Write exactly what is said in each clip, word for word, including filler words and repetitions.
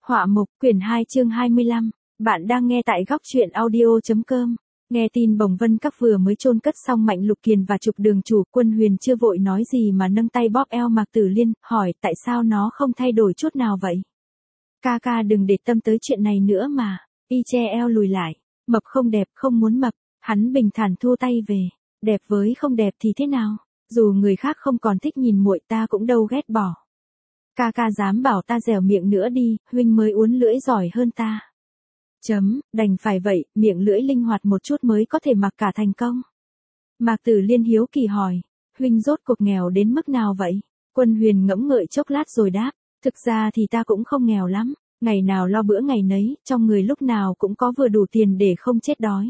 Họa mục, quyển hai chương hai mươi lăm. Bạn đang nghe tại góc truyện audio.com. Nghe tin Bồng Vân Các vừa mới chôn cất xong Mạnh Lục Kiền và Trục Đường Chủ, Quân Huyền chưa vội nói gì mà nâng tay bóp eo Mạc Tử Liên, hỏi tại sao nó không thay đổi chút nào vậy? Ca ca đừng để tâm tới chuyện này nữa mà. Y che eo lùi lại. Mập không đẹp, không muốn mập. Hắn bình thản thua tay về. Đẹp với không đẹp thì thế nào? Dù người khác không còn thích nhìn muội ta cũng đâu ghét bỏ. Ca ca dám bảo ta dẻo miệng nữa đi, huynh mới uốn lưỡi giỏi hơn ta. Chấm, đành phải vậy, miệng lưỡi linh hoạt một chút mới có thể mặc cả thành công. Mạc Tử Liên hiếu kỳ hỏi, huynh rốt cuộc nghèo đến mức nào vậy? Quân Huyền ngẫm ngợi chốc lát rồi đáp, thực ra thì ta cũng không nghèo lắm, ngày nào lo bữa ngày nấy, trong người lúc nào cũng có vừa đủ tiền để không chết đói.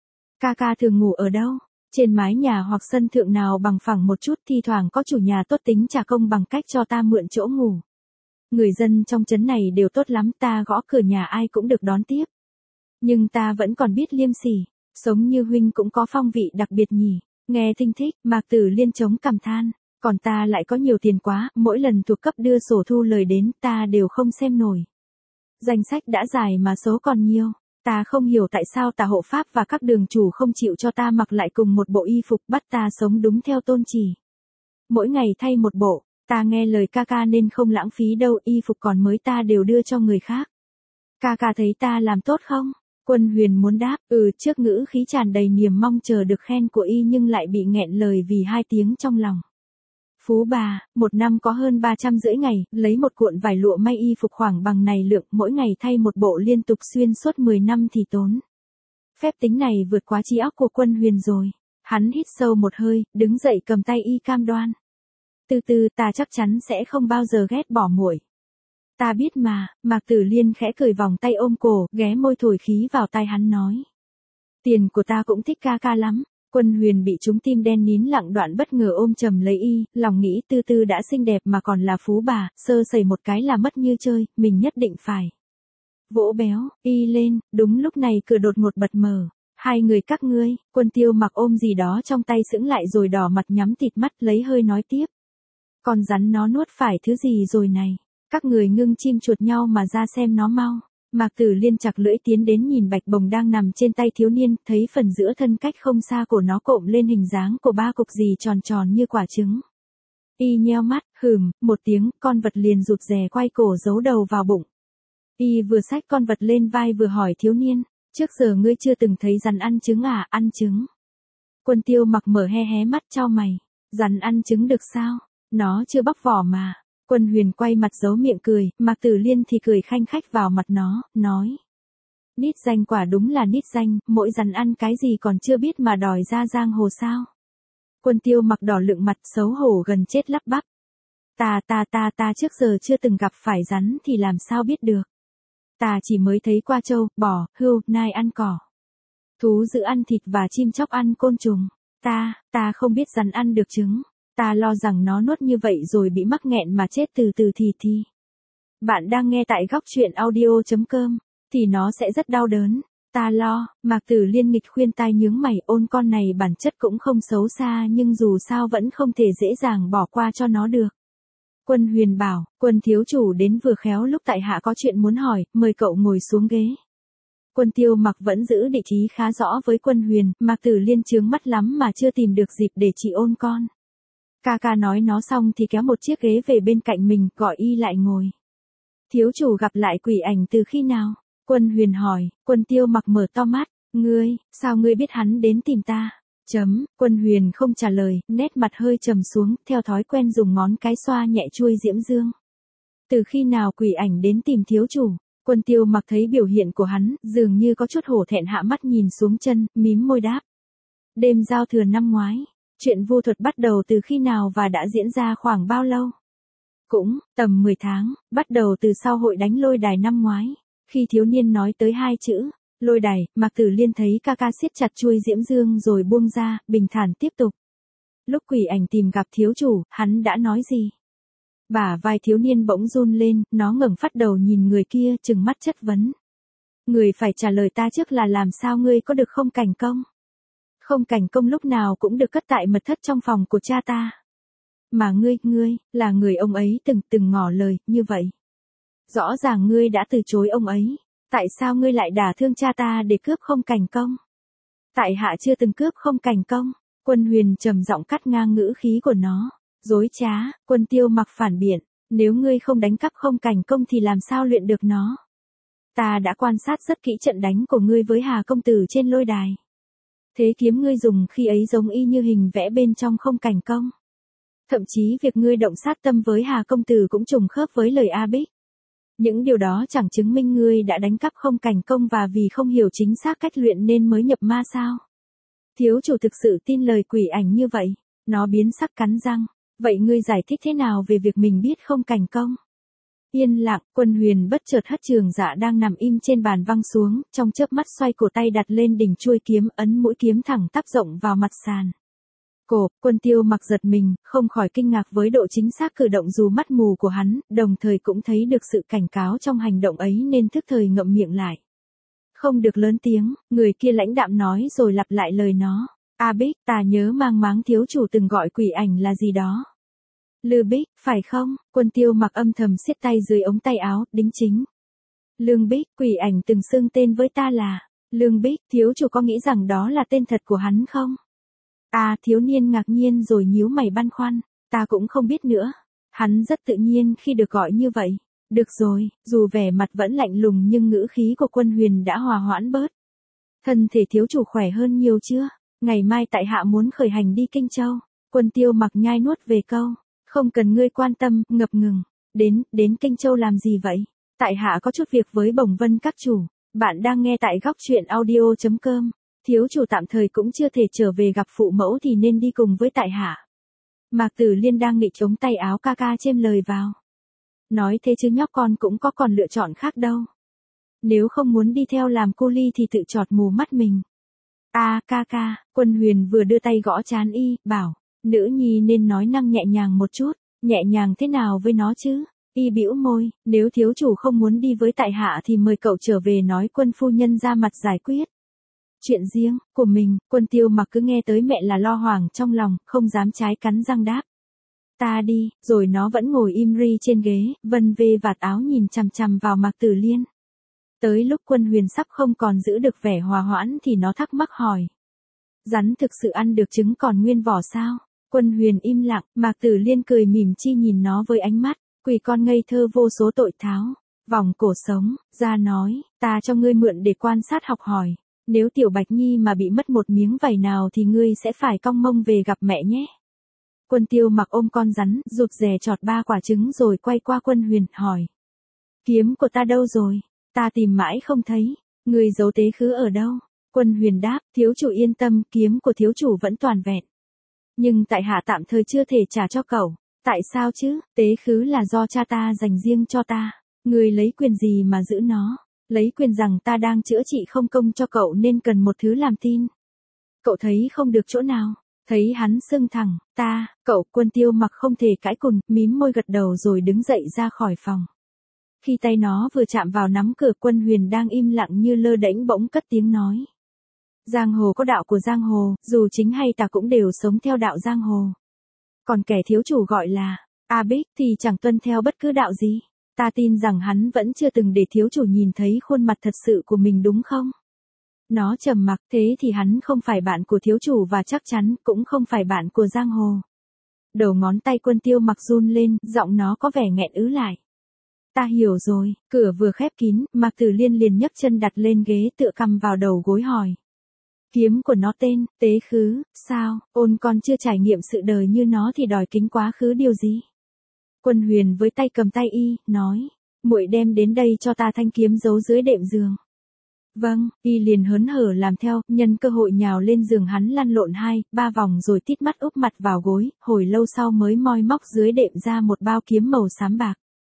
Ca ca thường ngủ ở đâu? Trên mái nhà hoặc sân thượng nào bằng phẳng một chút, thi thoảng có chủ nhà tốt tính trả công bằng cách cho ta mượn chỗ ngủ. Người dân trong trấn này đều tốt lắm, ta gõ cửa nhà ai cũng được đón tiếp. Nhưng ta vẫn còn biết liêm sỉ, sống như huynh cũng có phong vị đặc biệt nhỉ. Nghe thinh thích, Mạc Tử Liên chống cằm than, còn ta lại có nhiều tiền quá, mỗi lần thuộc cấp đưa sổ thu lời đến ta đều không xem nổi. Danh sách đã dài mà số còn nhiều. Ta không hiểu tại sao Tả Hộ Pháp và các đường chủ không chịu cho ta mặc lại cùng một bộ y phục, bắt ta sống đúng theo tôn chỉ. Mỗi ngày thay một bộ, ta nghe lời ca ca nên không lãng phí đâu, y phục còn mới ta đều đưa cho người khác. Ca ca thấy ta làm tốt không? Quân Huyền muốn đáp, ừ, trước ngữ khí tràn đầy niềm mong chờ được khen của y nhưng lại bị nghẹn lời vì hai tiếng trong lòng. Phú bà, một năm có hơn ba trăm rưỡi ngày, lấy một cuộn vải lụa may y phục khoảng bằng này lượng, mỗi ngày thay một bộ liên tục xuyên suốt mười năm thì tốn. Phép tính này vượt quá trí óc của Quân Huyền rồi. Hắn hít sâu một hơi, đứng dậy cầm tay y cam đoan. Từ từ, ta chắc chắn sẽ không bao giờ ghét bỏ muội. Ta biết mà. Mạc Tử Liên khẽ cười, vòng tay ôm cổ, ghé môi thổi khí vào tai hắn nói. Tiền của ta cũng thích ca ca lắm. Quân Huyền bị trúng tim đen nín lặng, đoạn bất ngờ ôm chầm lấy y, lòng nghĩ Tư Tư đã xinh đẹp mà còn là phú bà, sơ sẩy một cái là mất như chơi, mình nhất định phải vỗ béo y lên. Đúng lúc này cửa đột ngột bật mở. Hai người các ngươi. Quân Tiêu Mặc ôm gì đó trong tay sững lại rồi đỏ mặt nhắm tịt mắt lấy hơi nói tiếp. Con rắn nó nuốt phải thứ gì rồi này? Các người ngưng chim chuột nhau mà ra xem nó mau. Mạc Tử Liên chặt lưỡi tiến đến nhìn bạch bồng đang nằm trên tay thiếu niên, thấy phần giữa thân cách không xa của nó cộm lên hình dáng của ba cục gì tròn tròn như quả trứng. Y nheo mắt, hừm, một tiếng, con vật liền rụt rè quay cổ giấu đầu vào bụng. Y vừa xách con vật lên vai vừa hỏi thiếu niên, trước giờ ngươi chưa từng thấy rắn ăn trứng à? Ăn trứng? Quân Tiêu Mặc mở he hé mắt chau mày, rắn ăn trứng được sao? Nó chưa bóc vỏ mà. Quân Huyền quay mặt giấu miệng cười, Mạc Tử Liên thì cười khanh khách vào mặt nó, nói. Nít danh, quả đúng là nít danh, mỗi rắn ăn cái gì còn chưa biết mà đòi ra giang hồ sao? Quân Tiêu Mặc đỏ lựng mặt xấu hổ gần chết lắp bắp. Ta ta ta ta trước giờ chưa từng gặp phải rắn thì làm sao biết được. Ta chỉ mới thấy qua trâu, bò, hươu, nai ăn cỏ. Thú dữ ăn thịt và chim chóc ăn côn trùng. Ta, ta không biết rắn ăn được trứng. Ta lo rằng nó nuốt như vậy rồi bị mắc nghẹn mà chết từ từ thì thì. Bạn đang nghe tại góc truyện audio.com, thì nó sẽ rất đau đớn. Ta lo. Mạc Tử Liên nghịch khuyên tai nhướng mày, ôn con này bản chất cũng không xấu xa nhưng dù sao vẫn không thể dễ dàng bỏ qua cho nó được. Quân Huyền bảo, Quân thiếu chủ đến vừa khéo lúc tại hạ có chuyện muốn hỏi, mời cậu ngồi xuống ghế. Quân Tiêu Mặc vẫn giữ địa chí khá rõ với Quân Huyền, Mạc Tử Liên chướng mắt lắm mà chưa tìm được dịp để chị ôn con. Ca ca nói nó xong thì kéo một chiếc ghế về bên cạnh mình, gọi y lại ngồi. Thiếu chủ gặp lại quỷ ảnh từ khi nào? Quân Huyền hỏi. Quân Tiêu Mặc mở to mắt, ngươi, sao ngươi biết hắn đến tìm ta? Chấm, Quân Huyền không trả lời, nét mặt hơi trầm xuống, theo thói quen dùng ngón cái xoa nhẹ chuôi diễm dương. Từ khi nào quỷ ảnh đến tìm thiếu chủ? Quân Tiêu Mặc thấy biểu hiện của hắn, dường như có chút hổ thẹn, hạ mắt nhìn xuống chân, mím môi đáp. Đêm giao thừa năm ngoái. Chuyện vu thuật bắt đầu từ khi nào và đã diễn ra khoảng bao lâu? Cũng, tầm mười tháng, bắt đầu từ sau hội đánh lôi đài năm ngoái. Khi thiếu niên nói tới hai chữ, lôi đài, Mạc Tử Liên thấy ca ca siết chặt chuôi diễm dương rồi buông ra, bình thản tiếp tục. Lúc quỷ ảnh tìm gặp thiếu chủ, hắn đã nói gì? Bả vai thiếu niên bỗng run lên, nó ngẩng phát đầu nhìn người kia, trừng mắt chất vấn. Người phải trả lời ta trước là làm sao ngươi có được không cảnh công? Không cảnh công lúc nào cũng được cất tại mật thất trong phòng của cha ta. Mà ngươi, ngươi, là người ông ấy từng từng ngỏ lời, như vậy. Rõ ràng ngươi đã từ chối ông ấy. Tại sao ngươi lại đả thương cha ta để cướp không cảnh công? Tại hạ chưa từng cướp không cảnh công. Quân Huyền trầm giọng cắt ngang ngữ khí của nó. Dối trá, Quân Tiêu Mặc phản biện. Nếu ngươi không đánh cắp không cảnh công thì làm sao luyện được nó? Ta đã quan sát rất kỹ trận đánh của ngươi với Hà công tử trên lôi đài. Thế kiếm ngươi dùng khi ấy giống y như hình vẽ bên trong không cảnh công. Thậm chí việc ngươi động sát tâm với Hà công tử cũng trùng khớp với lời A Bích. Những điều đó chẳng chứng minh ngươi đã đánh cắp không cảnh công và vì không hiểu chính xác cách luyện nên mới nhập ma sao? Thiếu chủ thực sự tin lời quỷ ảnh như vậy. Nó biến sắc cắn răng. Vậy ngươi giải thích thế nào về việc mình biết không cảnh công? Yên lặng, Quân Huyền bất chợt hất Trường Dạ đang nằm im trên bàn văng xuống, trong chớp mắt xoay cổ tay đặt lên đỉnh chuôi kiếm, ấn mũi kiếm thẳng tắp rộng vào mặt sàn. Cổ, Quân Tiêu Mặc giật mình, không khỏi kinh ngạc với độ chính xác cử động dù mắt mù của hắn, đồng thời cũng thấy được sự cảnh cáo trong hành động ấy nên thức thời ngậm miệng lại. Không được lớn tiếng, người kia lãnh đạm nói rồi lặp lại lời nó. A Bích, ta nhớ mang máng thiếu chủ từng gọi quỷ ảnh là gì đó. Lư Bích, phải không? Quân Tiêu Mặc âm thầm siết tay dưới ống tay áo, đính chính. Lương Bích, quỷ ảnh từng xưng tên với ta là Lương Bích, thiếu chủ có nghĩ rằng đó là tên thật của hắn không? À, thiếu niên ngạc nhiên rồi nhíu mày băn khoăn, ta cũng không biết nữa. Hắn rất tự nhiên khi được gọi như vậy. Được rồi, dù vẻ mặt vẫn lạnh lùng nhưng ngữ khí của Quân Huyền đã hòa hoãn bớt. Thân thể thiếu chủ khỏe hơn nhiều chưa? Ngày mai tại hạ muốn khởi hành đi Kinh Châu. Quân Tiêu Mặc nhai nuốt về câu. Không cần ngươi quan tâm, ngập ngừng. Đến, đến Kinh Châu làm gì vậy? Tại hạ có chút việc với Bồng Vân các chủ. Bạn đang nghe tại góc truyện audio chấm com. Thiếu chủ tạm thời cũng chưa thể trở về gặp phụ mẫu thì nên đi cùng với tại hạ. Mạc Tử Liên đang nghịch chống tay áo ca ca chêm lời vào. Nói thế chứ nhóc con cũng có còn lựa chọn khác đâu. Nếu không muốn đi theo làm cô ly thì tự chọt mù mắt mình. À ca ca, Quân Huyền vừa đưa tay gõ trán y, bảo, nữ nhi nên nói năng nhẹ nhàng một chút, nhẹ nhàng thế nào với nó chứ? Y bĩu môi, nếu thiếu chủ không muốn đi với tại hạ thì mời cậu trở về nói Quân phu nhân ra mặt giải quyết. Chuyện riêng của mình, Quân Tiêu Mặc cứ nghe tới mẹ là lo hoảng trong lòng, không dám trái cắn răng đáp. Ta đi, rồi nó vẫn ngồi im ri trên ghế, vân vê vạt áo nhìn chằm chằm vào Mạc Tử Liên. Tới lúc Quân Huyền sắp không còn giữ được vẻ hòa hoãn thì nó thắc mắc hỏi. Rắn thực sự ăn được trứng còn nguyên vỏ sao? Quân Huyền im lặng, Mạc Tử Liên cười mỉm chi nhìn nó với ánh mắt, quỷ con ngây thơ vô số tội tháo. Vòng cổ sống, ra nói, ta cho ngươi mượn để quan sát học hỏi. Nếu Tiểu Bạch Nhi mà bị mất một miếng vảy nào thì ngươi sẽ phải cong mông về gặp mẹ nhé. Quân Tiêu Mặc ôm con rắn, rụt rè chọt ba quả trứng rồi quay qua Quân Huyền, hỏi. Kiếm của ta đâu rồi? Ta tìm mãi không thấy. Ngươi giấu tế khứ ở đâu? Quân Huyền đáp, thiếu chủ yên tâm, kiếm của thiếu chủ vẫn toàn vẹn. Nhưng tại hạ tạm thời chưa thể trả cho cậu. Tại sao chứ? Tế khứ là do cha ta dành riêng cho ta. Ngươi lấy quyền gì mà giữ nó? Lấy quyền rằng ta đang chữa trị không công cho cậu nên cần một thứ làm tin. Cậu thấy không được chỗ nào? Thấy hắn sưng thẳng, ta, cậu. Quân Tiêu Mặc không thể cãi cùn, mím môi gật đầu rồi đứng dậy ra khỏi phòng. Khi tay nó vừa chạm vào nắm cửa, Quân Huyền đang im lặng như lơ đễnh bỗng cất tiếng nói. Giang hồ có đạo của giang hồ, dù chính hay tà cũng đều sống theo đạo giang hồ. Còn kẻ thiếu chủ gọi là A Bích thì chẳng tuân theo bất cứ đạo gì. Ta tin rằng hắn vẫn chưa từng để thiếu chủ nhìn thấy khuôn mặt thật sự của mình đúng không? Nó trầm mặc, thế thì hắn không phải bạn của thiếu chủ và chắc chắn cũng không phải bạn của giang hồ. Đầu ngón tay Quân Tiêu Mặc run lên, giọng nó có vẻ nghẹn ứ lại. Ta hiểu rồi, cửa vừa khép kín, Mạc Tử Liên liền nhấc chân đặt lên ghế tựa cằm vào đầu gối hỏi. Kiếm của nó tên, tế khứ, sao, ôn con chưa trải nghiệm sự đời như nó thì đòi kính quá khứ điều gì? Quân Huyền với tay cầm tay y, nói, muội đem đến đây cho ta thanh kiếm giấu dưới đệm giường. Vâng, y liền hớn hở làm theo, nhân cơ hội nhào lên giường hắn lăn lộn hai, ba vòng rồi tít mắt úp mặt vào gối, hồi lâu sau mới moi móc dưới đệm ra một bao kiếm màu xám bạc.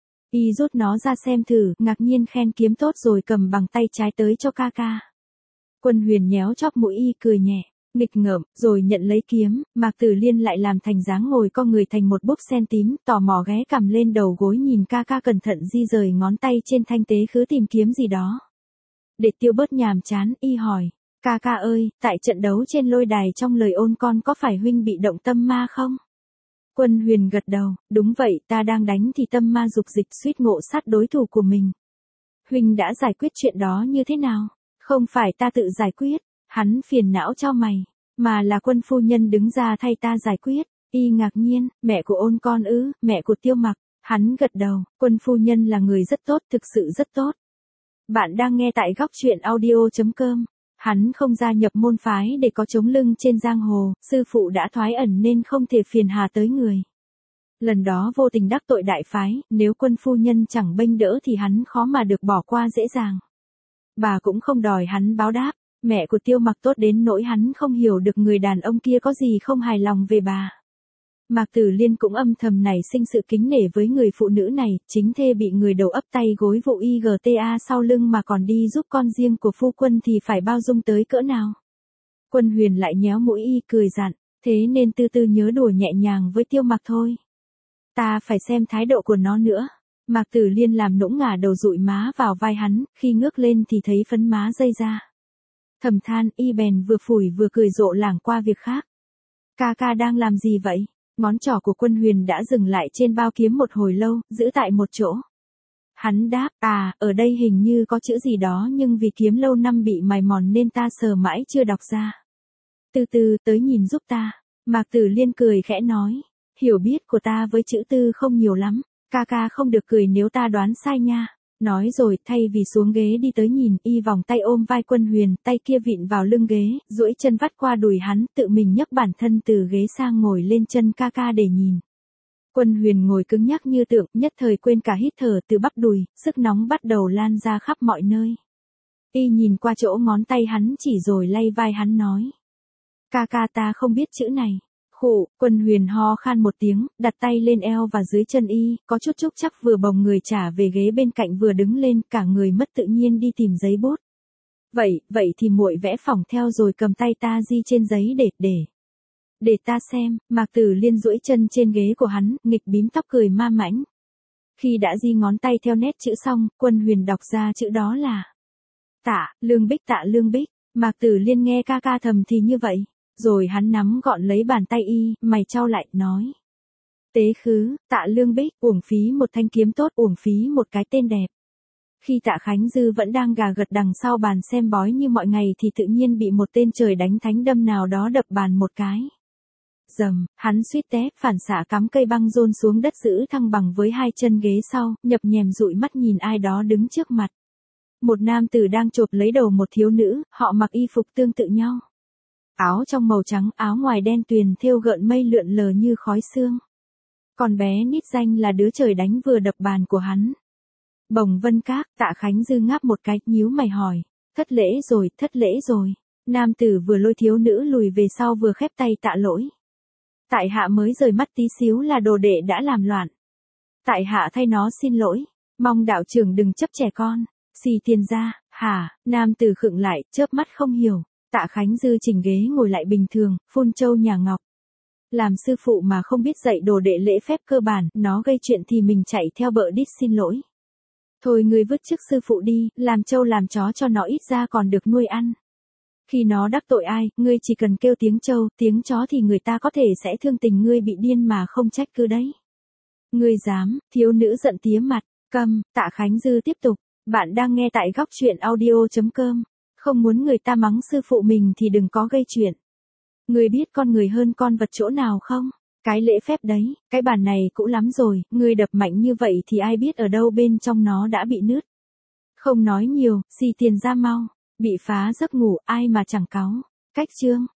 Y rút nó ra xem thử, ngạc nhiên khen kiếm tốt rồi cầm bằng tay trái tới cho ca ca. Quân Huyền nhéo chóp mũi y cười nhẹ, nghịch ngợm, rồi nhận lấy kiếm. Mạc Tử Liên lại làm thành dáng ngồi co người thành một búp sen tím, tò mò ghé cằm lên đầu gối nhìn ca ca cẩn thận di rời ngón tay trên thanh tế khứ tìm kiếm gì đó. Để tiêu bớt nhàm chán, y hỏi, ca ca ơi, tại trận đấu trên lôi đài trong lời ôn con có phải huynh bị động tâm ma không? Quân Huyền gật đầu, đúng vậy, ta đang đánh thì tâm ma dục dịch suýt ngộ sát đối thủ của mình. Huynh đã giải quyết chuyện đó như thế nào? Không phải ta tự giải quyết, hắn phiền não cho mày, mà là quân phu nhân đứng ra thay ta giải quyết. Y ngạc nhiên, mẹ của ôn con ư, mẹ của Tiêu Mặc. Hắn gật đầu, quân phu nhân là người rất tốt, thực sự rất tốt. Bạn đang nghe tại góc truyện audio.com. Hắn không gia nhập môn phái để có chống lưng trên giang hồ, sư phụ đã thoái ẩn nên không thể phiền hà tới người. Lần đó vô tình đắc tội đại phái, nếu quân phu nhân chẳng bênh đỡ thì hắn khó mà được bỏ qua dễ dàng. Bà cũng không đòi hắn báo đáp, mẹ của Tiêu Mặc tốt đến nỗi hắn không hiểu được người đàn ông kia có gì không hài lòng về bà. Mạc Tử Liên cũng âm thầm nảy sinh sự kính nể với người phụ nữ này, chính thê bị người đầu ấp tay gối vụ i giê ta sau lưng mà còn đi giúp con riêng của phu quân thì phải bao dung tới cỡ nào. Quân Huyền lại nhéo mũi y cười dặn, thế nên từ từ nhớ đùa nhẹ nhàng với Tiêu Mặc thôi. Ta phải xem thái độ của nó nữa. Mạc Tử Liên làm nũng ngả đầu dụi má vào vai hắn, khi ngước lên thì thấy phấn má dây ra. Thầm than, y bèn vừa phủi vừa cười rộ lảng qua việc khác. Ca ca đang làm gì vậy? Ngón trỏ của Quân Huyền đã dừng lại trên bao kiếm một hồi lâu, giữ tại một chỗ. Hắn đáp, à, ở đây hình như có chữ gì đó nhưng vì kiếm lâu năm bị mài mòn nên ta sờ mãi chưa đọc ra. Từ từ tới nhìn giúp ta. Mạc Tử Liên cười khẽ nói, hiểu biết của ta với chữ tư không nhiều lắm, ca ca không được cười nếu ta đoán sai nha. Nói rồi, thay vì xuống ghế đi tới nhìn, y vòng tay ôm vai Quân Huyền, tay kia vịn vào lưng ghế, duỗi chân vắt qua đùi hắn, tự mình nhấc bản thân từ ghế sang ngồi lên chân ca ca để nhìn. Quân Huyền ngồi cứng nhắc như tượng, nhất thời quên cả hít thở từ bắp đùi, sức nóng bắt đầu lan ra khắp mọi nơi. Y nhìn qua chỗ ngón tay hắn chỉ rồi lay vai hắn nói. Ca ca ta không biết chữ này. Khụ, Quân Huyền ho khan một tiếng, đặt tay lên eo và dưới chân y, có chút chúc chắc vừa bồng người trả về ghế bên cạnh vừa đứng lên, cả người mất tự nhiên đi tìm giấy bút. Vậy, vậy thì muội vẽ phỏng theo rồi cầm tay ta ghi trên giấy để, để. Để ta xem, Mạc Tử Liên duỗi chân trên ghế của hắn, nghịch bím tóc cười ma mãnh. Khi đã ghi ngón tay theo nét chữ xong, Quân Huyền đọc ra chữ đó là Tạ, Lương Bích Tạ Lương Bích. Mạc Tử Liên nghe ca ca thầm thì như vậy. Rồi hắn nắm gọn lấy bàn tay y, mày trao lại, nói. Tế khứ, Tạ Lương Bích, uổng phí một thanh kiếm tốt, uổng phí một cái tên đẹp. Khi Tạ Khánh Dư vẫn đang gà gật đằng sau bàn xem bói như mọi ngày thì tự nhiên bị một tên trời đánh thánh đâm nào đó đập bàn một cái. Dầm, hắn suýt té, phản xạ cắm cây băng rôn xuống đất giữ thăng bằng với hai chân ghế sau, nhập nhèm dụi mắt nhìn ai đó đứng trước mặt. Một nam tử đang chộp lấy đầu một thiếu nữ, họ mặc y phục tương tự nhau. Áo trong màu trắng, áo ngoài đen tuyền thêu gợn mây lượn lờ như khói sương. Còn bé nít danh là đứa trời đánh vừa đập bàn của hắn. Bồng Vân Các, Tạ Khánh Dư ngáp một cái, nhíu mày hỏi. Thất lễ rồi, thất lễ rồi. Nam tử vừa lôi thiếu nữ lùi về sau vừa khép tay tạ lỗi. Tại hạ mới rời mắt tí xíu là đồ đệ đã làm loạn. Tại hạ thay nó xin lỗi. Mong đạo trưởng đừng chấp trẻ con. Xì tiền ra, hả, nam tử khựng lại, chớp mắt không hiểu. Tạ Khánh Dư chỉnh ghế ngồi lại bình thường, phun châu nhà ngọc. Làm sư phụ mà không biết dạy đồ đệ lễ phép cơ bản, nó gây chuyện thì mình chạy theo bợ đít xin lỗi. Thôi ngươi vứt chức sư phụ đi, làm trâu làm chó cho nó ít ra còn được nuôi ăn. Khi nó đắc tội ai, ngươi chỉ cần kêu tiếng trâu, tiếng chó thì người ta có thể sẽ thương tình ngươi bị điên mà không trách cứ đấy. Ngươi dám, thiếu nữ giận tía mặt, câm, Tạ Khánh Dư tiếp tục, bạn đang nghe tại góc truyện audio.com. Không muốn người ta mắng sư phụ mình thì đừng có gây chuyện. Ngươi biết con người hơn con vật chỗ nào không? Cái lễ phép đấy, cái bàn này cũ lắm rồi, ngươi đập mạnh như vậy thì ai biết ở đâu bên trong nó đã bị nứt. Không nói nhiều, xì tiền ra mau, bị phá giấc ngủ ai mà chẳng cáu. Cách chương.